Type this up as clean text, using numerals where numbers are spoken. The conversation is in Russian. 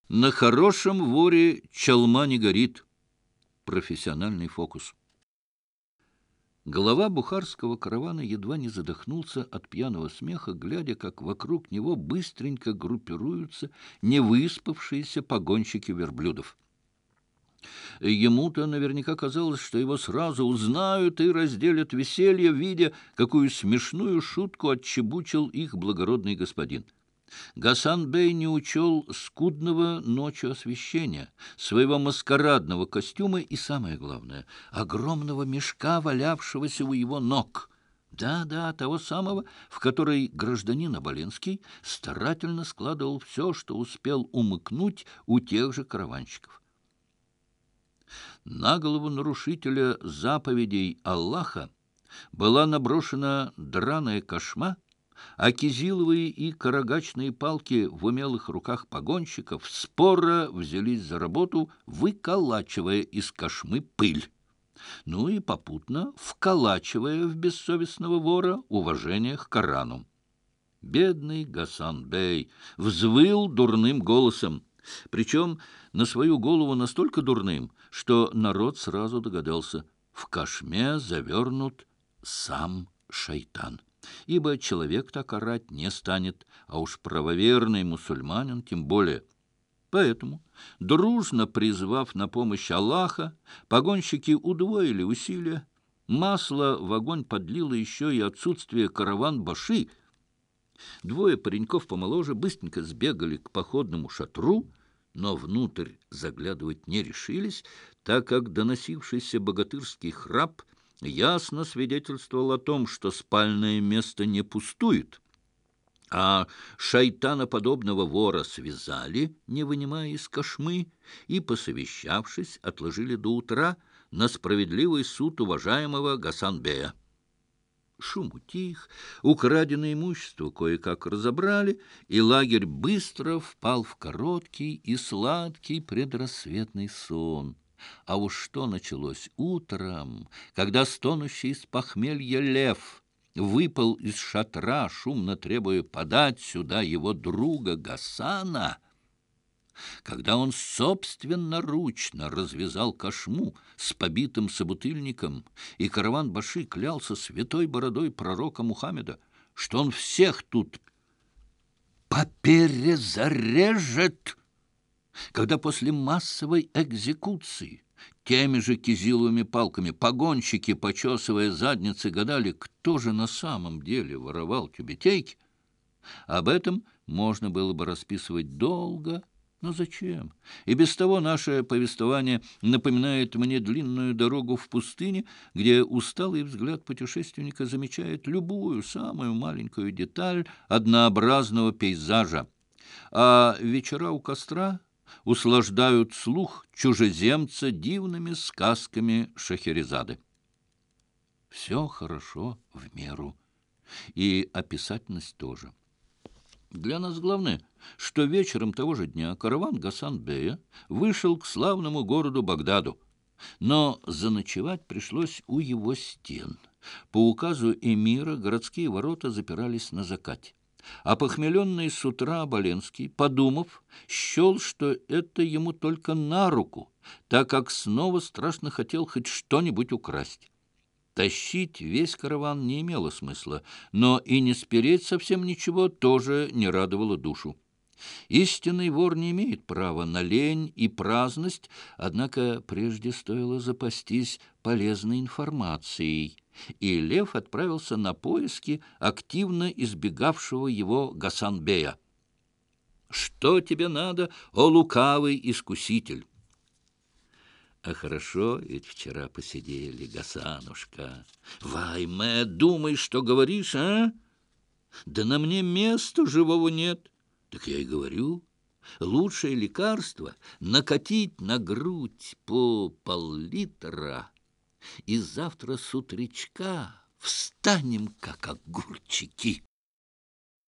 На хорошем воре чалма не горит. Профессиональный фокус. Глава бухарского каравана едва не задохнулся от пьяного смеха, глядя, как вокруг него быстренько группируются невыспавшиеся погонщики верблюдов. Ему-то наверняка казалось, что его сразу узнают и разделят веселье, видя, какую смешную шутку отчебучил их благородный господин. Гасан-бей не учел скудного ночью освещения, своего маскарадного костюма и, самое главное, огромного мешка, валявшегося у его ног. Да-да, того самого, в который гражданин Оболенский старательно складывал все, что успел умыкнуть у тех же караванщиков. На голову нарушителя заповедей Аллаха была наброшена драная кошма, а кизиловые и карагачные палки в умелых руках погонщиков споро взялись за работу, выколачивая из кошмы пыль, ну и попутно вколачивая в бессовестного вора уважение к Корану. Бедный Гасан-бей взвыл дурным голосом, причем на свою голову настолько дурным, что народ сразу догадался — в кошме завернут сам шайтан. Ибо человек так орать не станет, а уж правоверный мусульманин тем более. Поэтому, дружно призвав на помощь Аллаха, погонщики удвоили усилия. Масло в огонь подлило еще и отсутствие караван-баши. Двое пареньков помоложе быстренько сбегали к походному шатру, но внутрь заглядывать не решились, так как доносившийся богатырский храп ясно свидетельствовал о том, что спальное место не пустует, а шайтаноподобного вора связали, не вынимая из кошмы, и, посовещавшись, отложили до утра на справедливый суд уважаемого Гасан-бея. Шум утих, украденное имущество кое-как разобрали, и лагерь быстро впал в короткий и сладкий предрассветный сон. А уж что началось утром, когда стонущий с похмелья лев выпал из шатра, шумно требуя подать сюда его друга Гасана, когда он собственноручно развязал кошму с побитым собутыльником, и караван-баши клялся святой бородой пророка Мухаммеда, что он всех тут поперезарежет, когда после массовой экзекуции теми же кизиловыми палками погонщики, почесывая задницы, гадали, кто же на самом деле воровал тюбетейки, об этом можно было бы расписывать долго. Но зачем? И без того наше повествование напоминает мне длинную дорогу в пустыне, где усталый взгляд путешественника замечает любую, самую маленькую деталь однообразного пейзажа, а вечера у костра услаждают слух чужеземца дивными сказками Шахерезады. Все хорошо в меру, и описательность тоже. Для нас главное, что вечером того же дня караван Гасан-бея вышел к славному городу Багдаду, но заночевать пришлось у его стен. По указу эмира городские ворота запирались на закате. А похмеленный с утра Оболенский, подумав, счел, что это ему только на руку, так как снова страшно хотел хоть что-нибудь украсть. Тащить весь караван не имело смысла, но и не спереть совсем ничего тоже не радовало душу. Истинный вор не имеет права на лень и праздность, однако прежде стоило запастись полезной информацией, и Лев отправился на поиски активно избегавшего его Гасан-бея. «Что тебе надо, о лукавый искуситель?» А хорошо ведь вчера посидели, Гасанушка. Вайме, думай, что говоришь, а? Да на мне места живого нет. Так я и говорю, лучшее лекарство — накатить на грудь по пол-литра, и завтра с утречка встанем, как огурчики».